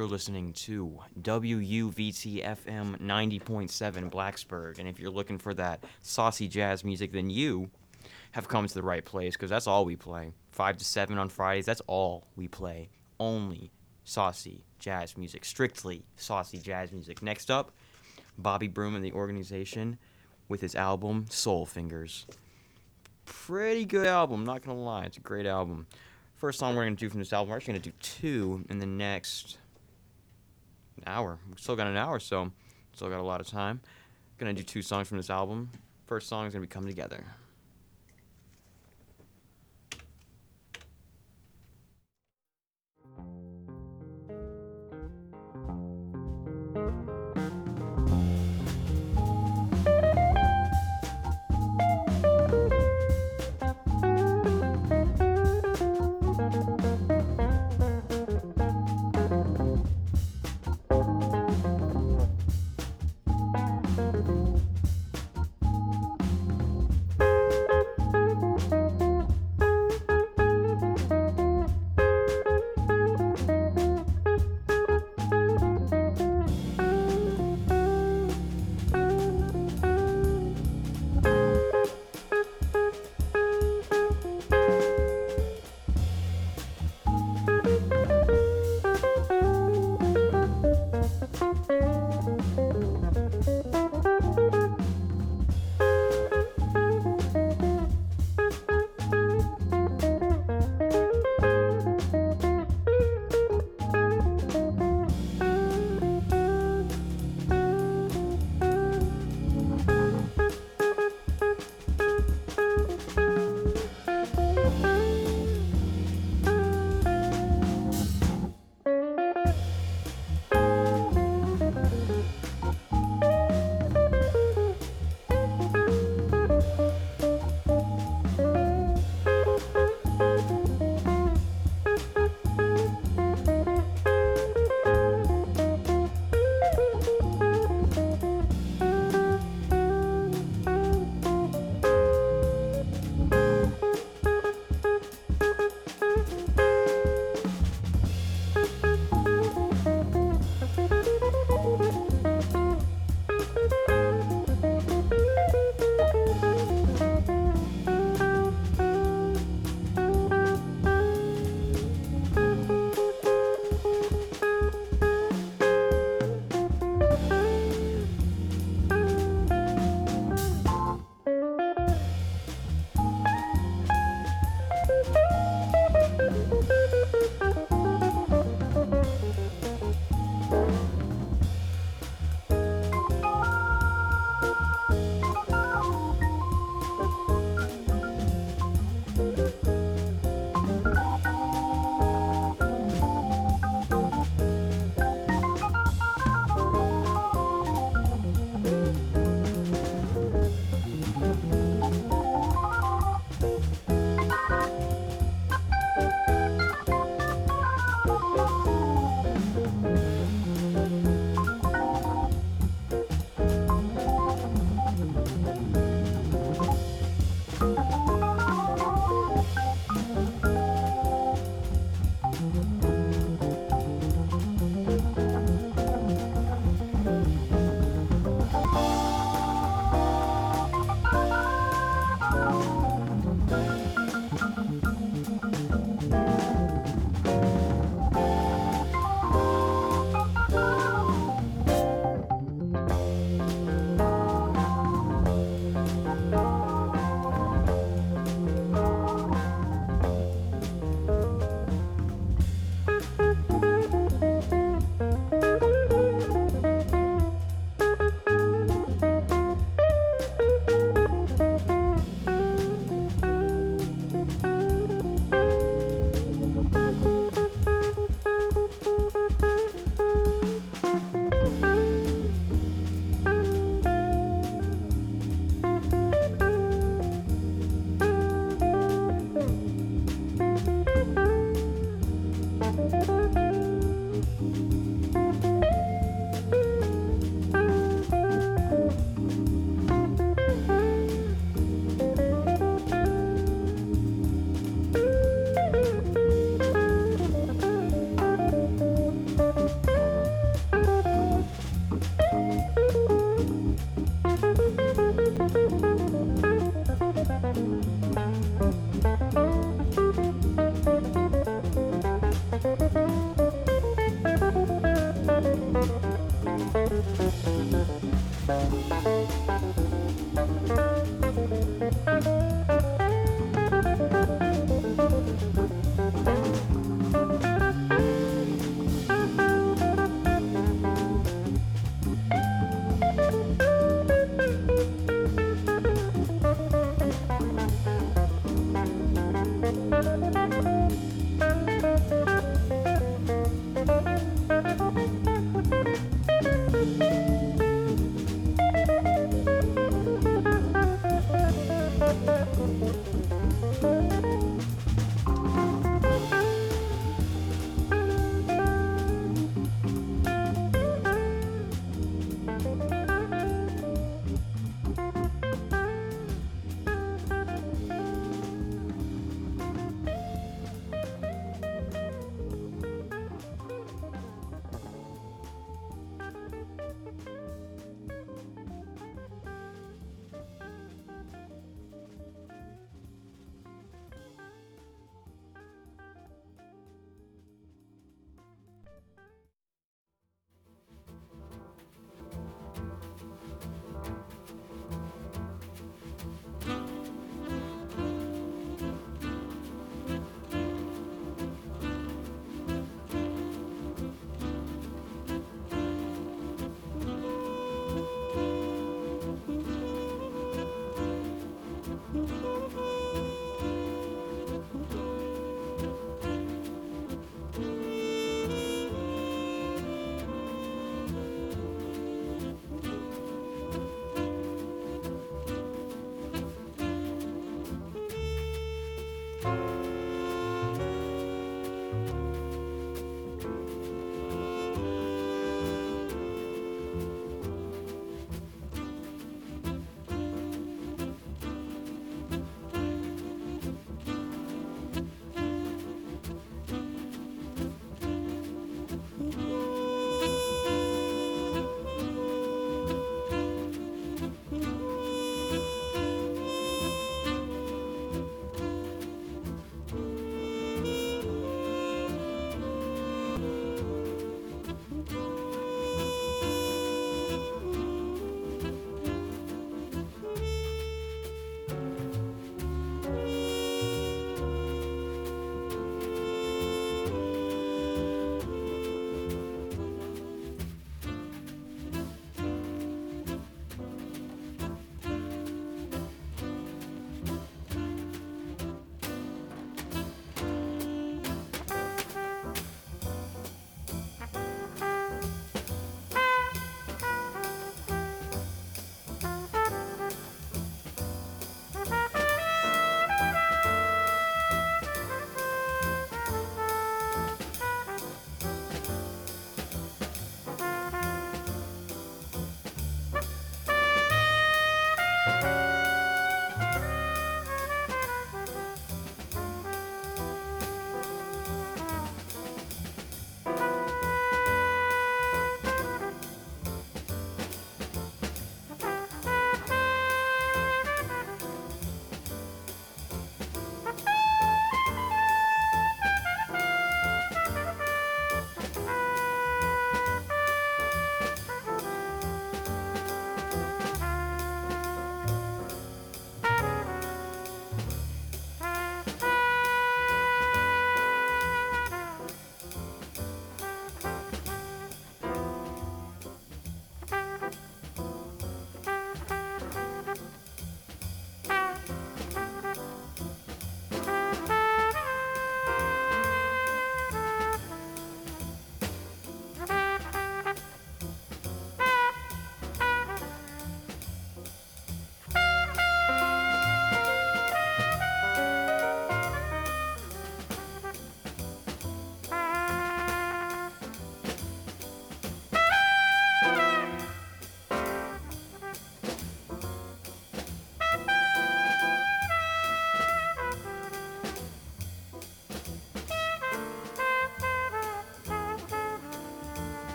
You're listening to WUVT FM 90.7 Blacksburg. And if you're looking for that saucy jazz music, then you have come to the right place because that's all we play. 5 to 7 on Fridays, that's all we play. Only saucy jazz music. Strictly saucy jazz music. Next up, Bobby Broom and the organization with his album Soul Fingers. Pretty good album, not gonna lie. It's a great album. First song we're gonna do from this album, we're actually gonna do two in the next hour. We've still got an hour, so still got a lot of time. Gonna do two songs from this album. First song is gonna be Come Together.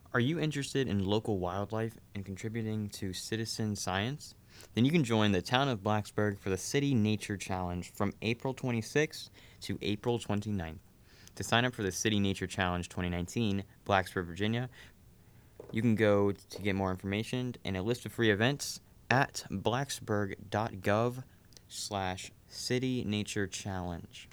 Are you interested in local wildlife and contributing to citizen science? Then you can join the town of Blacksburg for the City Nature Challenge from April 26th to April 29th. To sign up for the City Nature Challenge 2019, Blacksburg, Virginia, you can go to get more information and a list of free events at blacksburg.gov/City Nature Challenge.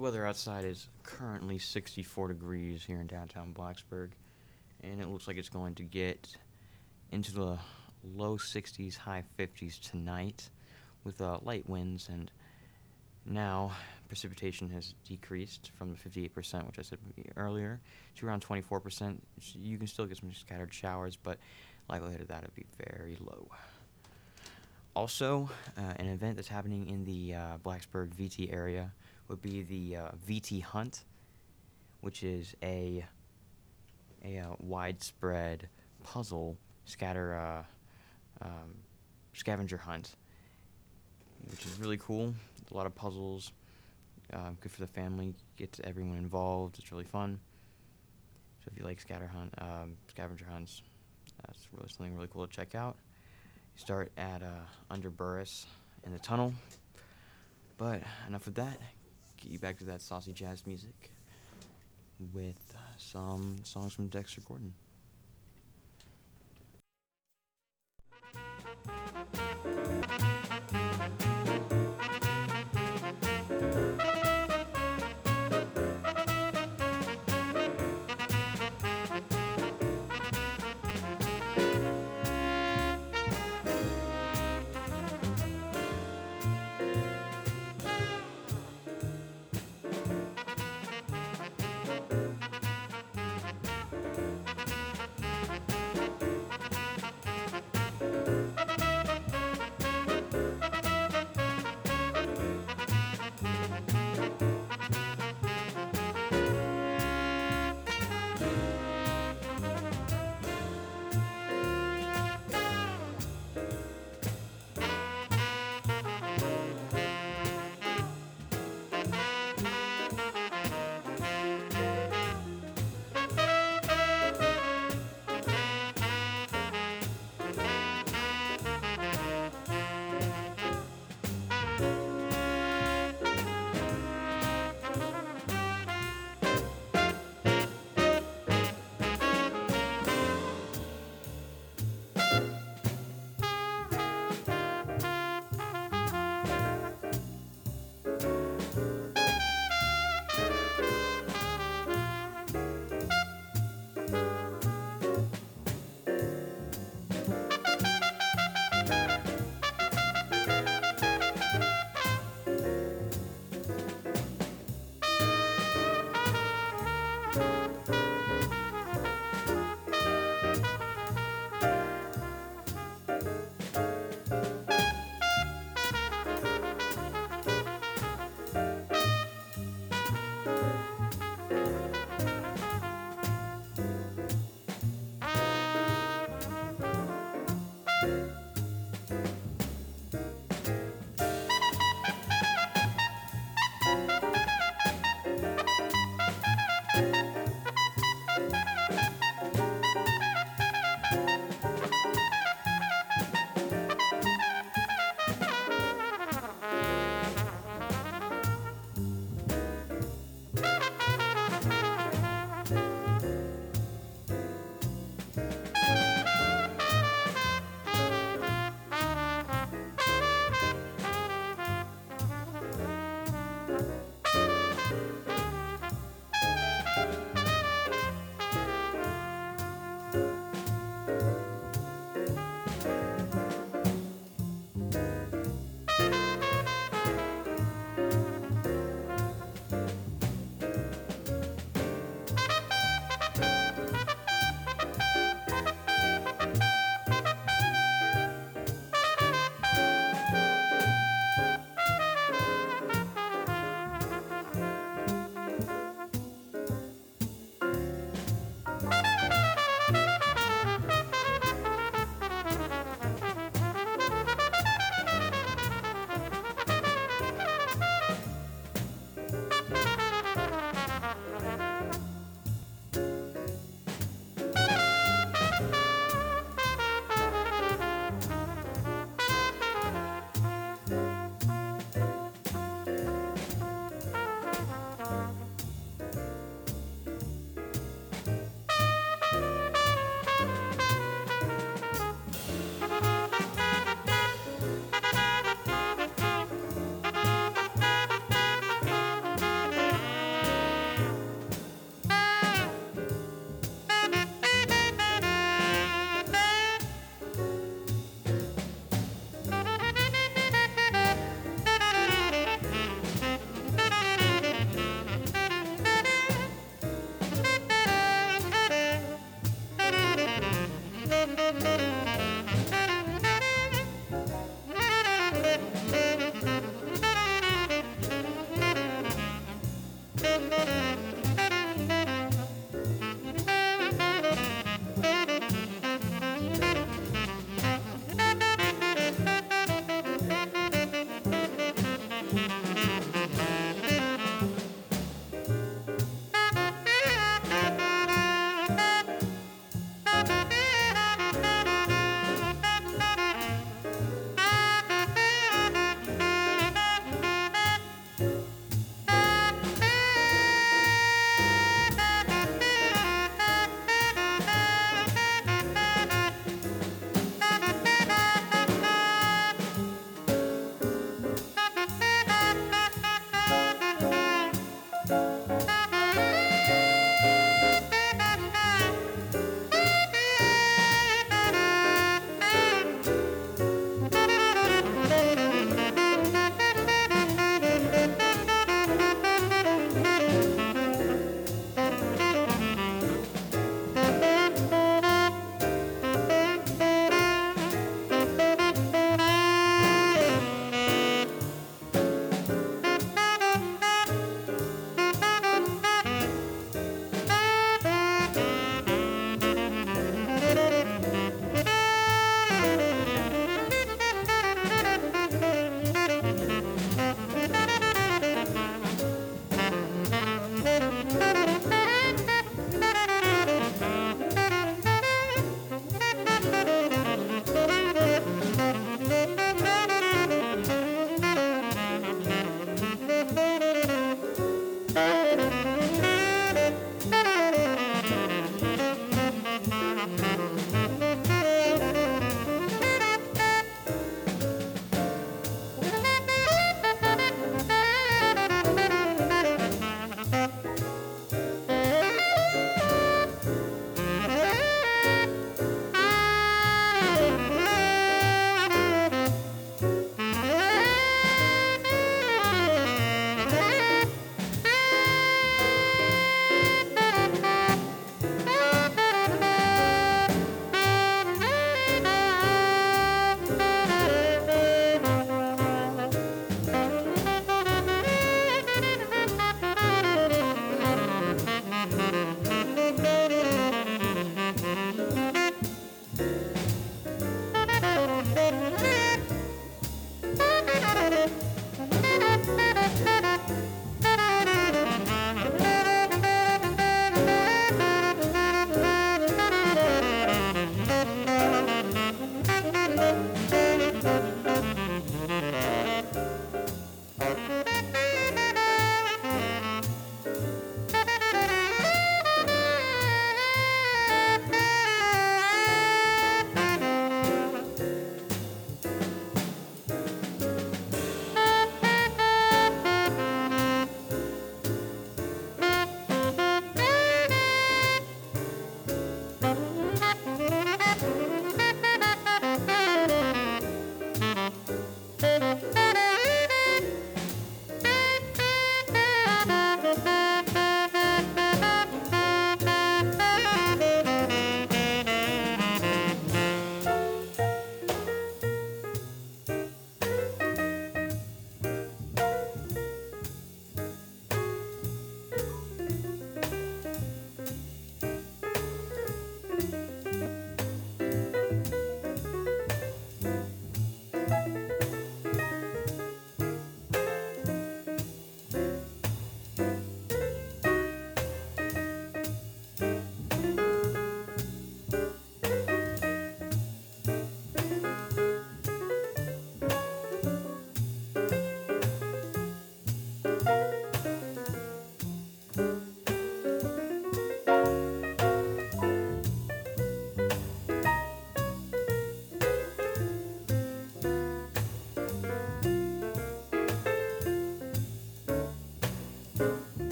The weather outside is currently 64 degrees here in downtown Blacksburg, and it looks like it's going to get into the low 60s, high 50s tonight with light winds, and now precipitation has decreased from the 58%, which I said earlier, to around 24%. You can still get some scattered showers, but likelihood of that would be very low. Also, an event that's happening in the Blacksburg VT area would be the VT Hunt, which is a widespread puzzle scavenger hunt, which is really cool. A lot of puzzles, good for the family, gets everyone involved. It's really fun. So if you like scavenger hunts, that's really something really cool to check out. You start at under Burris in the tunnel. But enough of that. Get you back to that saucy jazz music with some songs from Dexter Gordon.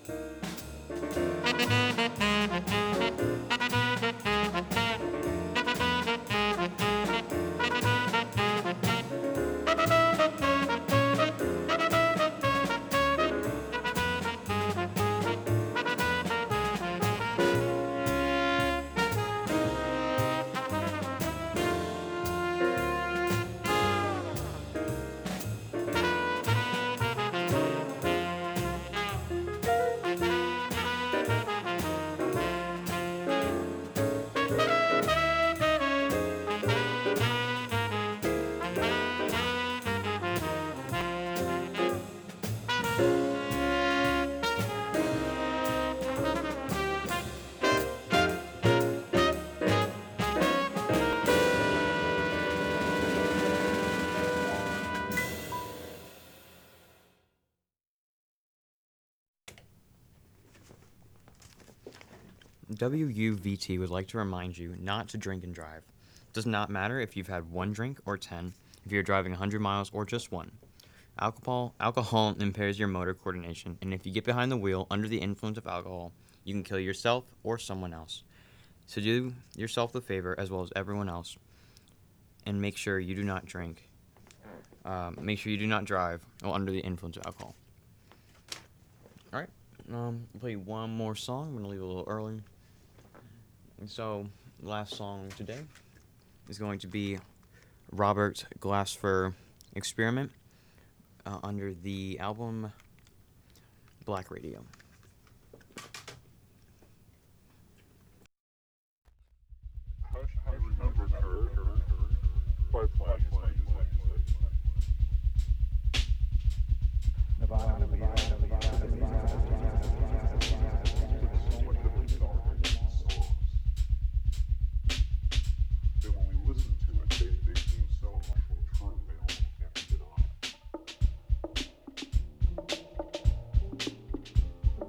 WUVT would like to remind you not to drink and drive. It does not matter if you've had one drink or 10, if you're driving 100 miles or just one. Alcohol impairs your motor coordination, and if you get behind the wheel under the influence of alcohol, you can kill yourself or someone else. So do yourself the favor, as well as everyone else, and make sure you do not drink. Make sure you do not drive while under the influence of alcohol. All right, I'll play one more song. I'm gonna leave it a little early. And so, the last song today is going to be Robert Glasper Experiment under the album Black Radio. Hush, I remember her by Flash. When we listen to it, they seem so much true, they almost can't get on.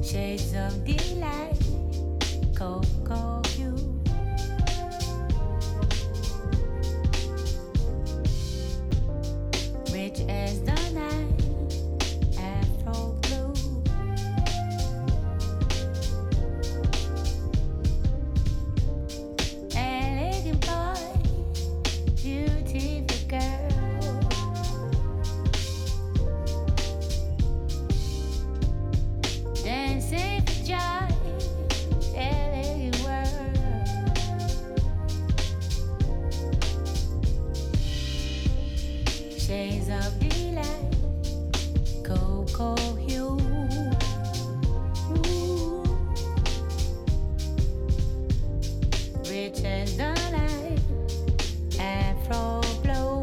Shades of delight, cocoa hue. Rich as the night, afro blue. Elegant boy, beautiful girl. Dancing for joy, elegant world. Shades of delight, cocoa hue. Ooh. Rich as the night, afro blow.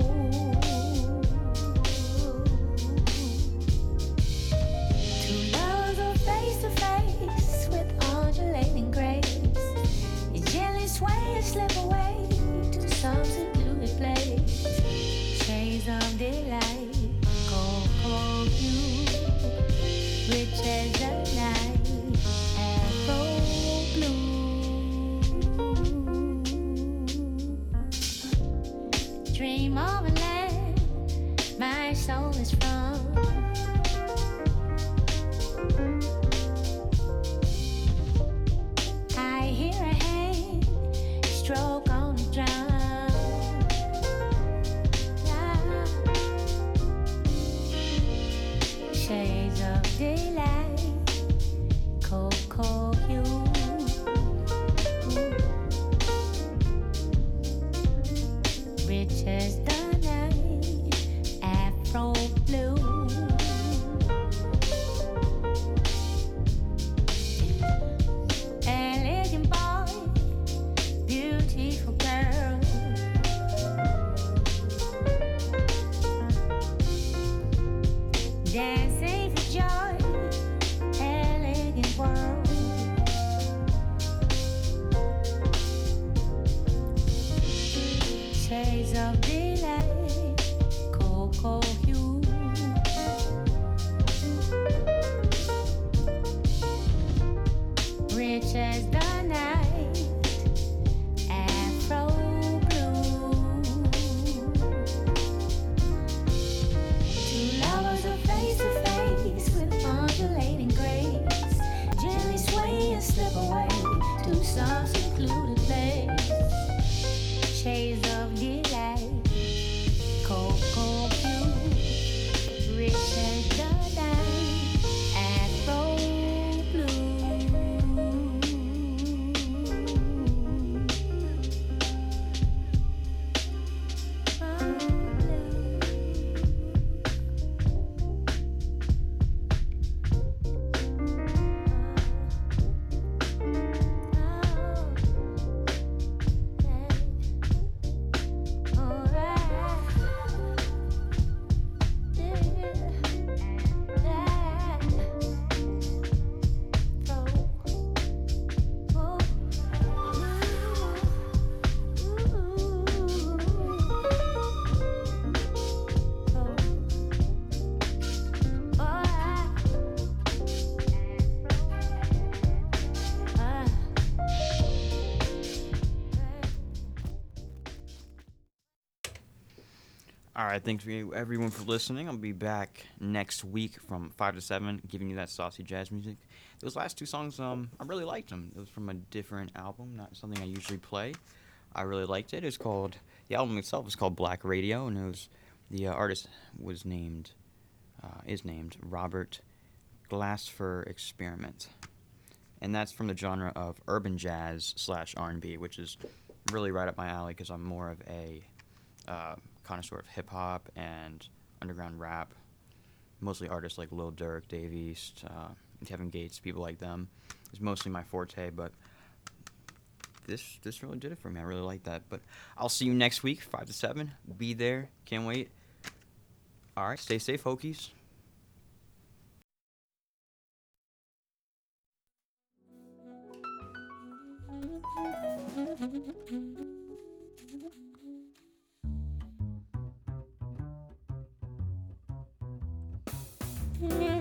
Two lovers are face to face with undulating grace. You gently sway and slip away to some secluded place. Shades of delight, cocoa hue. Rich as the night, afro blue. Dream of a land my soul is from. I hear a hand stroke on the drum. Shades of delight, cocoa hue. Rich as the night, afro blue. Elegant boy, beautiful girl. Dancing for joy, elegant world. Shades of delight, cocoa hue. Rich as the night, afro blue. Two lovers are face to face with undulating grace. Gently sway and slip away to some secluded place. Shades of delight, cocoa hue. Rich as the night, afro All right, thanks for everyone for listening. I'll be back next week from 5 to 7, giving you that saucy jazz music. Those last two songs, I really liked them. It was from a different album, not something I usually play. I really liked it. It's called, the album itself is called Black Radio, and it was, the artist was named, is named Robert Glasper Experiment. And that's from the genre of urban jazz / R&B, which is really right up my alley because I'm more of a connoisseur of hip-hop and underground rap. Mostly artists like Lil Durk, Dave East, Kevin Gates, people like them. It's mostly my forte, but this really did it for me. I really like that. But I'll see you next week, 5 to 7. Be there. Can't wait. All right, stay safe, Hokies. blue.